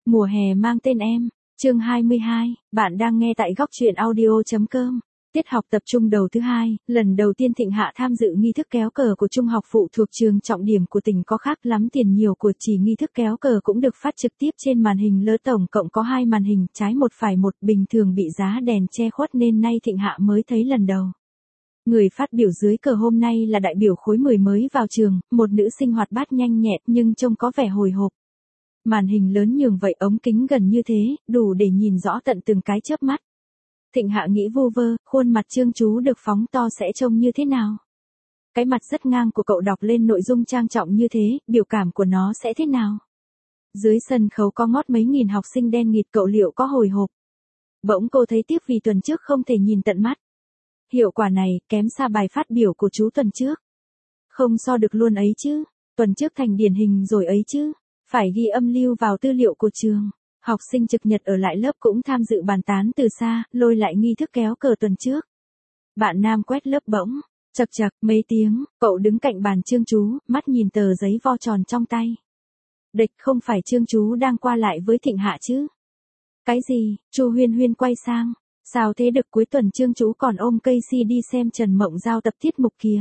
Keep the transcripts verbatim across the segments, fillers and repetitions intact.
Mùa hè mang tên em, chương hai mươi hai, bạn đang nghe tại góc truyện audio.com. Tiết học tập trung đầu thứ hai, lần đầu tiên Thịnh Hạ tham dự nghi thức kéo cờ của trung học phụ thuộc trường trọng điểm của tỉnh có khác lắm tiền nhiều của chỉ nghi thức kéo cờ cũng được phát trực tiếp trên màn hình lớn, tổng cộng có hai màn hình, trái một phải một, bình thường bị giá đèn che khuất nên nay Thịnh Hạ mới thấy lần đầu. Người phát biểu dưới cờ hôm nay là đại biểu khối mười mới vào trường, một nữ sinh hoạt bát nhanh nhẹn nhưng trông có vẻ hồi hộp. Màn hình lớn nhường vậy, ống kính gần như thế, đủ để nhìn rõ tận từng cái chớp mắt. Thịnh Hạ nghĩ vu vơ, khuôn mặt Trương Chú được phóng to sẽ trông như thế nào? Cái mặt rất ngang của cậu đọc lên nội dung trang trọng như thế, biểu cảm của nó sẽ thế nào? Dưới sân khấu có ngót mấy nghìn học sinh đen nghịt, cậu liệu có hồi hộp? Bỗng cô thấy tiếc vì tuần trước không thể nhìn tận mắt. Hiệu quả này kém xa bài phát biểu của chú tuần trước. Không so được luôn ấy chứ, tuần trước thành điển hình rồi ấy chứ. Phải ghi âm lưu vào tư liệu của trường. Học sinh trực nhật ở lại lớp cũng tham dự bàn tán từ xa, lôi lại nghi thức kéo cờ tuần trước. Bạn nam quét lớp bỗng, chật chật, mấy tiếng, cậu đứng cạnh bàn Trương Chú, mắt nhìn tờ giấy vo tròn trong tay. Địch, không phải Trương Chú đang qua lại với Thịnh Hạ chứ? Cái gì? Chu Huyên Huyên quay sang. Sao thế được, cuối tuần Trương Chú còn ôm cây si đi xem Trần Mộng Giao tập tiết mục kìa.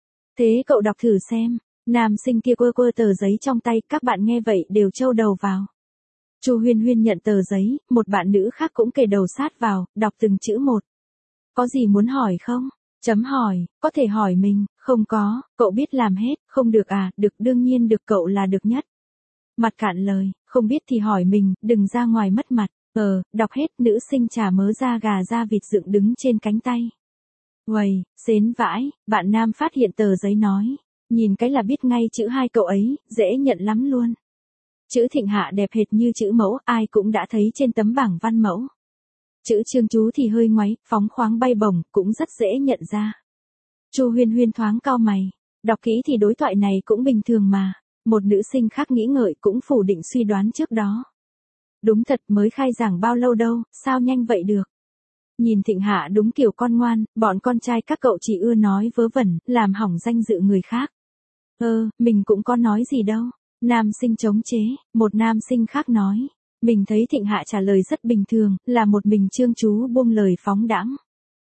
Thế cậu đọc thử xem. Nam sinh kia quơ quơ tờ giấy trong tay, các bạn nghe vậy đều trâu đầu vào. Chu Huyên Huyên nhận tờ giấy, một bạn nữ khác cũng kề đầu sát vào, đọc từng chữ một. Có gì muốn hỏi không? Chấm hỏi, có thể hỏi mình, không có, cậu biết làm hết, không được à, được, đương nhiên được, cậu là được nhất. Mặt cạn lời, không biết thì hỏi mình, đừng ra ngoài mất mặt. Ờ, đọc hết, nữ sinh chả mớ da gà da vịt dựng đứng trên cánh tay. Uầy, xến vãi, bạn nam phát hiện tờ giấy nói. Nhìn cái là biết ngay chữ hai cậu ấy, dễ nhận lắm luôn. Chữ Thịnh Hạ đẹp hệt như chữ mẫu, ai cũng đã thấy trên tấm bảng văn mẫu. Chữ Trương Chú thì hơi ngoáy, phóng khoáng bay bổng, cũng rất dễ nhận ra. Chu Huyên Huyên thoáng cau mày, đọc kỹ thì đối thoại này cũng bình thường mà. Một nữ sinh khác nghĩ ngợi cũng phủ định suy đoán trước đó. Đúng thật, mới khai giảng bao lâu đâu, sao nhanh vậy được. Nhìn Thịnh Hạ đúng kiểu con ngoan, bọn con trai các cậu chỉ ưa nói vớ vẩn, làm hỏng danh dự người khác. Ơ, mình cũng có nói gì đâu. Nam sinh chống chế, một nam sinh khác nói. Mình thấy Thịnh Hạ trả lời rất bình thường, là một mình Trương Chú buông lời phóng đãng.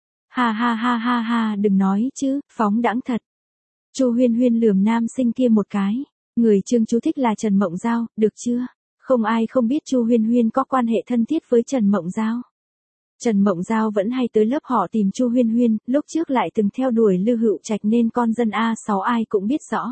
Ha ha ha ha ha, đừng nói chứ, phóng đãng thật. Chu Huyên Huyên lườm nam sinh kia một cái. Người Trương Chú thích là Trần Mộng Giao, được chưa? Không ai không biết Chu Huyên Huyên có quan hệ thân thiết với Trần Mộng Giao. Trần Mộng Giao vẫn hay tới lớp họ tìm Chu Huyên Huyên, lúc trước lại từng theo đuổi Lưu Hữu Trạch nên con dân A sáu ai cũng biết rõ.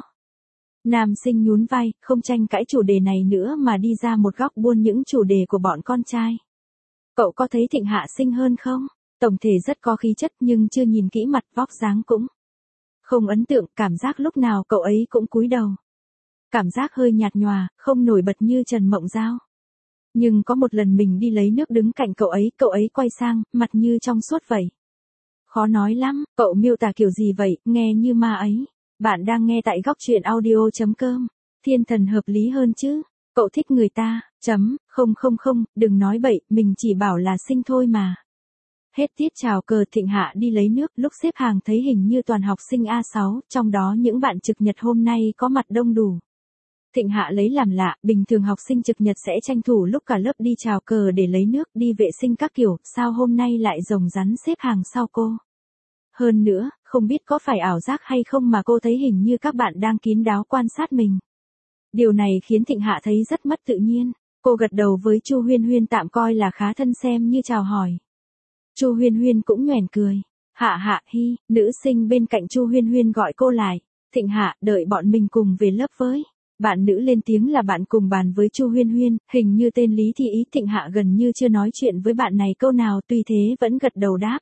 Nam sinh nhún vai, không tranh cãi chủ đề này nữa mà đi ra một góc buôn những chủ đề của bọn con trai. Cậu có thấy Thịnh Hạ xinh hơn không? Tổng thể rất có khí chất nhưng chưa nhìn kỹ mặt, vóc dáng cũng không ấn tượng, cảm giác lúc nào cậu ấy cũng cúi đầu. Cảm giác hơi nhạt nhòa, không nổi bật như Trần Mộng Giao. Nhưng có một lần mình đi lấy nước đứng cạnh cậu ấy, cậu ấy quay sang, mặt như trong suốt vậy. Khó nói lắm, cậu miêu tả kiểu gì vậy, nghe như ma ấy. Bạn đang nghe tại góc truyện audio.com. Thiên thần hợp lý hơn chứ. Cậu thích người ta, chấm, không không không, đừng nói bậy, mình chỉ bảo là xinh thôi mà. Hết tiết chào cờ, Thịnh Hạ đi lấy nước, lúc xếp hàng thấy hình như toàn học sinh A sáu, trong đó những bạn trực nhật hôm nay có mặt đông đủ. Thịnh Hạ lấy làm lạ, bình thường học sinh trực nhật sẽ tranh thủ lúc cả lớp đi chào cờ để lấy nước, đi vệ sinh các kiểu, sao hôm nay lại rồng rắn xếp hàng sau cô. Hơn nữa, không biết có phải ảo giác hay không mà cô thấy hình như các bạn đang kín đáo quan sát mình. Điều này khiến Thịnh Hạ thấy rất mất tự nhiên. Cô gật đầu với Chu Huyên Huyên, tạm coi là khá thân, xem như chào hỏi. Chu Huyên Huyên cũng nhoẻn cười. Hạ Hạ hi, nữ sinh bên cạnh Chu Huyên Huyên gọi cô lại. Thịnh Hạ, đợi bọn mình cùng về lớp với. Bạn nữ lên tiếng là bạn cùng bàn với Chu Huyên Huyên, hình như tên Lý Thị Ý. Thịnh Hạ gần như chưa nói chuyện với bạn này câu nào, tuy thế vẫn gật đầu đáp.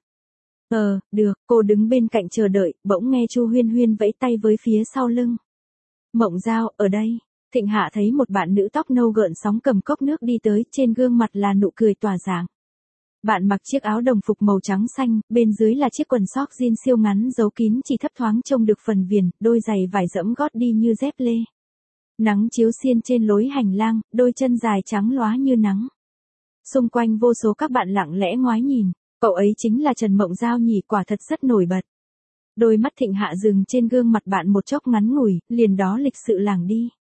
Ờ, được, cô đứng bên cạnh chờ đợi, bỗng nghe Chu Huyên Huyên vẫy tay với phía sau lưng. Mộng Giao, ở đây. Thịnh Hạ thấy một bạn nữ tóc nâu gợn sóng cầm cốc nước đi tới, trên gương mặt là nụ cười tỏa sáng. Bạn mặc chiếc áo đồng phục màu trắng xanh, bên dưới là chiếc quần sóc jean siêu ngắn giấu kín, chỉ thấp thoáng trông được phần viền, đôi giày vải dẫm gót đi như dép lê. Nắng chiếu xiên trên lối hành lang, đôi chân dài trắng lóa như nắng. Xung quanh vô số các bạn lặng lẽ ngoái nhìn. Cậu ấy chính là Trần Mộng Giao nhỉ, quả thật rất nổi bật. Đôi mắt Thịnh Hạ dừng trên gương mặt bạn một chốc ngắn ngủi, liền đó lịch sự lảng đi.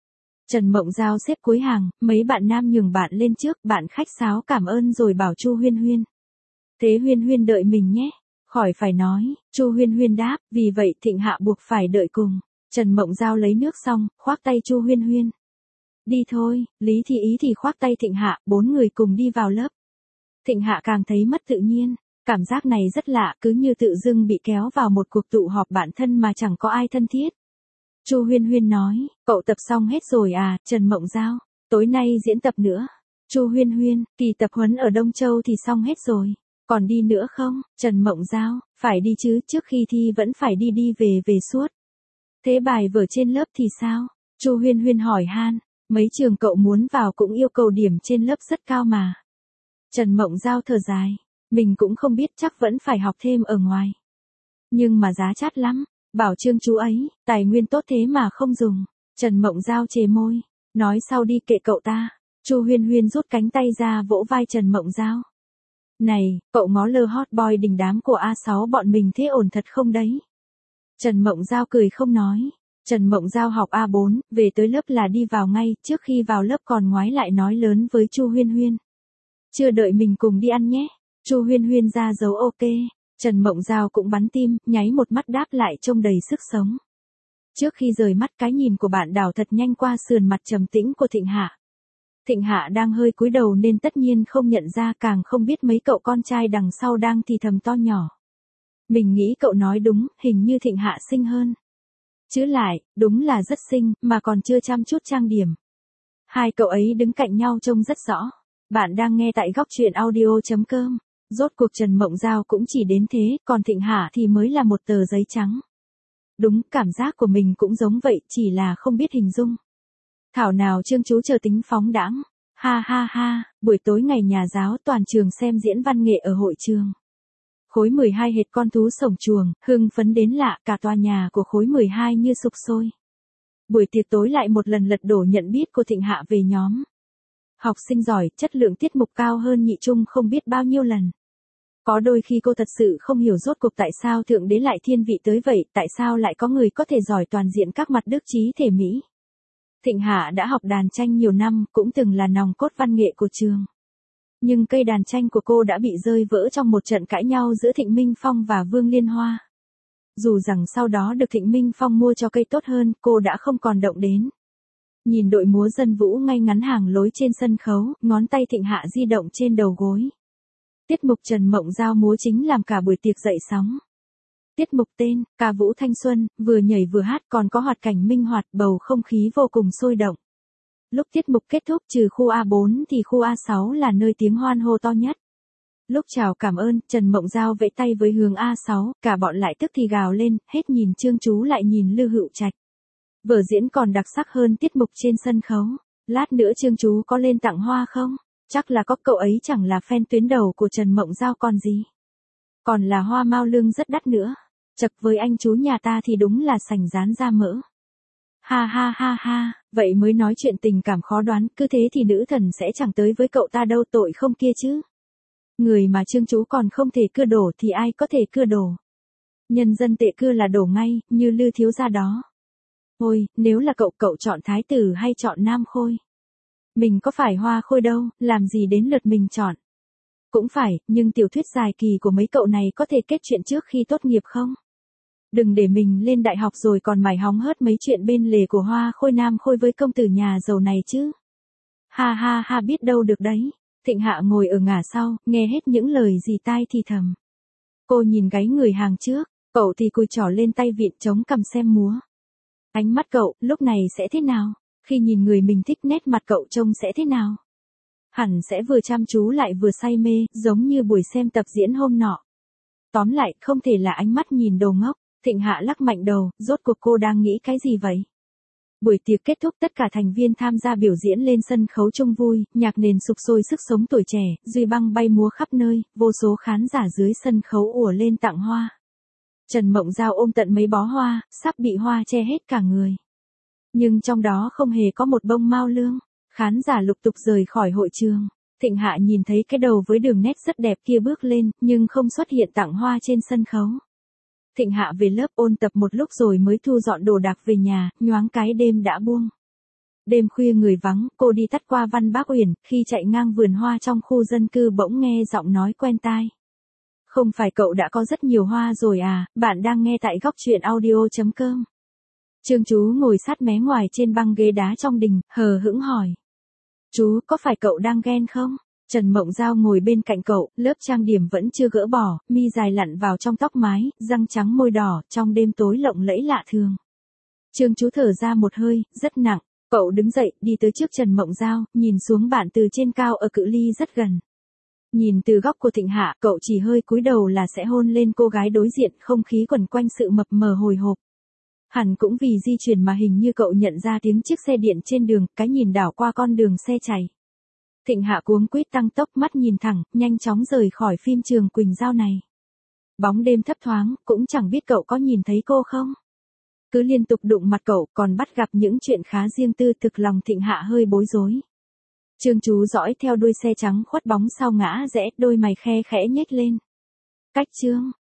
Trần Mộng Giao xếp cuối hàng, mấy bạn nam nhường bạn lên trước, bạn khách sáo cảm ơn rồi bảo Chu Huyên Huyên. Thế Huyên Huyên đợi mình nhé. Khỏi phải nói, Chu Huyên Huyên đáp, vì vậy Thịnh Hạ buộc phải đợi cùng. Trần Mộng Giao lấy nước xong, khoác tay Chu Huyên Huyên. Đi thôi, Lý Thị Ý thì khoác tay Thịnh Hạ, bốn người cùng đi vào lớp. Thịnh Hạ càng thấy mất tự nhiên, cảm giác này rất lạ, cứ như tự dưng bị kéo vào một cuộc tụ họp bạn thân mà chẳng có ai thân thiết. Chu Huyên Huyên nói, cậu tập xong hết rồi à, Trần Mộng Giao, tối nay diễn tập nữa. Chu Huyên Huyên, kỳ tập huấn ở Đông Châu thì xong hết rồi, còn đi nữa không? Trần Mộng Giao, phải đi chứ, trước khi thi vẫn phải đi đi về về suốt. Thế bài vở trên lớp thì sao? Chu Huyên Huyên hỏi han, mấy trường cậu muốn vào cũng yêu cầu điểm trên lớp rất cao mà. Trần Mộng Giao thở dài, mình cũng không biết, chắc vẫn phải học thêm ở ngoài. Nhưng mà giá chát lắm, bảo Trương chú ấy, tài nguyên tốt thế mà không dùng. Trần Mộng Giao chề môi, nói sau đi kệ cậu ta. Chu Huyên Huyên rút cánh tay ra vỗ vai Trần Mộng Giao. Này, cậu ngó lơ hot boy đình đám của A sáu bọn mình thế ổn thật không đấy? Trần Mộng Giao cười không nói. Trần Mộng Giao học A bốn, về tới lớp là đi vào ngay, trước khi vào lớp còn ngoái lại nói lớn với Chu Huyên Huyên. Chưa đợi mình cùng đi ăn nhé. Chu Huyên Huyên ra dấu ok. Trần Mộng Giao cũng bắn tim, nháy một mắt đáp lại trông đầy sức sống. Trước khi rời mắt, cái nhìn của bạn đảo thật nhanh qua sườn mặt trầm tĩnh của Thịnh Hạ. Thịnh Hạ đang hơi cúi đầu nên tất nhiên không nhận ra, càng không biết mấy cậu con trai đằng sau đang thì thầm to nhỏ. Mình nghĩ cậu nói đúng, hình như Thịnh Hạ xinh hơn. Chứ lại, đúng là rất xinh, mà còn chưa chăm chút trang điểm. Hai cậu ấy đứng cạnh nhau trông rất rõ. Bạn đang nghe tại góc truyện audio chấm com. Rốt cuộc Trần Mộng Giao cũng chỉ đến thế, còn Thịnh Hạ thì mới là một tờ giấy trắng. Đúng, cảm giác của mình cũng giống vậy, chỉ là không biết hình dung. Thảo nào Trương chú chờ tính phóng đãng. Ha ha ha, buổi tối ngày nhà giáo toàn trường xem diễn văn nghệ ở hội trường. Khối mười hai hệt con thú sổng chuồng, hưng phấn đến lạ, cả tòa nhà của khối mười hai như sục sôi. Buổi tiệc tối lại một lần lật đổ nhận biết của Thịnh Hạ về nhóm. Học sinh giỏi, chất lượng tiết mục cao hơn nhị trung không biết bao nhiêu lần. Có đôi khi cô thật sự không hiểu rốt cuộc tại sao Thượng Đế lại thiên vị tới vậy, tại sao lại có người có thể giỏi toàn diện các mặt đức trí thể mỹ. Thịnh Hạ đã học đàn tranh nhiều năm, cũng từng là nòng cốt văn nghệ của trường. Nhưng cây đàn tranh của cô đã bị rơi vỡ trong một trận cãi nhau giữa Thịnh Minh Phong và Vương Liên Hoa. Dù rằng sau đó được Thịnh Minh Phong mua cho cây tốt hơn, cô đã không còn động đến. Nhìn đội múa dân vũ ngay ngắn hàng lối trên sân khấu, ngón tay Thịnh Hạ di động trên đầu gối. Tiết mục Trần Mộng Giao múa chính làm cả buổi tiệc dậy sóng. Tiết mục tên, ca vũ thanh xuân, vừa nhảy vừa hát, còn có hoạt cảnh minh hoạt, bầu không khí vô cùng sôi động. Lúc tiết mục kết thúc, trừ khu A bốn thì khu A sáu là nơi tiếng hoan hô to nhất. Lúc chào cảm ơn, Trần Mộng Giao vẫy tay với hướng A sáu, cả bọn lại tức thì gào lên, hết nhìn Trương chú lại nhìn Lư Hữu Trạch. Vở diễn còn đặc sắc hơn tiết mục trên sân khấu. Lát nữa Trương chú có lên tặng hoa không? Chắc là có, cậu ấy chẳng là fan tuyến đầu của Trần Mộng Giao còn gì. Còn là hoa mao lương rất đắt nữa. Chật, với anh chú nhà ta thì đúng là sành rán da mỡ. Ha ha ha ha, vậy mới nói chuyện tình cảm khó đoán, cứ thế thì nữ thần sẽ chẳng tới với cậu ta đâu, tội không kia chứ. Người mà Trương chú còn không thể cưa đổ thì ai có thể cưa đổ. Nhân dân tệ cưa là đổ ngay, như Lư thiếu gia đó. Ôi, nếu là cậu, cậu chọn thái tử hay chọn nam khôi? Mình có phải hoa khôi đâu, làm gì đến lượt mình chọn. Cũng phải, nhưng tiểu thuyết dài kỳ của mấy cậu này có thể kết chuyện trước khi tốt nghiệp không? Đừng để mình lên đại học rồi còn mải hóng hớt mấy chuyện bên lề của hoa khôi nam khôi với công tử nhà giàu này chứ. Ha ha ha, biết đâu được đấy. Thịnh Hạ ngồi ở ngả sau, nghe hết những lời gì tai thì thầm. Cô nhìn gáy người hàng trước, cậu thì cùi trỏ lên tay vịn chống cằm xem múa. Ánh mắt cậu, lúc này sẽ thế nào? Khi nhìn người mình thích, nét mặt cậu trông sẽ thế nào? Hẳn sẽ vừa chăm chú lại vừa say mê, giống như buổi xem tập diễn hôm nọ. Tóm lại, không thể là ánh mắt nhìn đồ ngốc. Thịnh Hạ lắc mạnh đầu, rốt cuộc cô đang nghĩ cái gì vậy? Buổi tiệc kết thúc, tất cả thành viên tham gia biểu diễn lên sân khấu chung vui, nhạc nền sục sôi sức sống tuổi trẻ, duy băng bay múa khắp nơi, vô số khán giả dưới sân khấu ùa lên tặng hoa. Trần Mộng Giao ôm tận mấy bó hoa, sắp bị hoa che hết cả người. Nhưng trong đó không hề có một bông mao lương. Khán giả lục tục rời khỏi hội trường. Thịnh Hạ nhìn thấy cái đầu với đường nét rất đẹp kia bước lên, nhưng không xuất hiện tặng hoa trên sân khấu. Thịnh Hạ về lớp ôn tập một lúc rồi mới thu dọn đồ đạc về nhà, nhoáng cái đêm đã buông. Đêm khuya người vắng, cô đi tắt qua Văn Bác Uyển, khi chạy ngang vườn hoa trong khu dân cư bỗng nghe giọng nói quen tai. Không phải cậu đã có rất nhiều hoa rồi à, bạn đang nghe tại góc truyện audio.com. Trương Chú ngồi sát mé ngoài trên băng ghế đá trong đình, hờ hững hỏi. Chú, có phải cậu đang ghen không? Trần Mộng Giao ngồi bên cạnh cậu, lớp trang điểm vẫn chưa gỡ bỏ, mi dài lặn vào trong tóc mái, răng trắng môi đỏ, trong đêm tối lộng lẫy lạ thường. Trương Chú thở ra một hơi, rất nặng, cậu đứng dậy, đi tới trước Trần Mộng Giao, nhìn xuống bạn từ trên cao ở cự ly rất gần. Nhìn từ góc của Thịnh Hạ, cậu chỉ hơi cúi đầu là sẽ hôn lên cô gái đối diện, không khí quẩn quanh sự mập mờ hồi hộp. Hẳn cũng vì di chuyển mà hình như cậu nhận ra tiếng chiếc xe điện trên đường, cái nhìn đảo qua con đường xe chạy. Thịnh Hạ cuống quýt tăng tốc, mắt nhìn thẳng, nhanh chóng rời khỏi phim Trường Quỳnh Giao này. Bóng đêm thấp thoáng, cũng chẳng biết cậu có nhìn thấy cô không? Cứ liên tục đụng mặt cậu, còn bắt gặp những chuyện khá riêng tư, thực lòng Thịnh Hạ hơi bối rối. Trương Chú dõi theo đuôi xe trắng khuất bóng sau ngã rẽ, đôi mày khe khẽ nhếch lên. Cách Trương,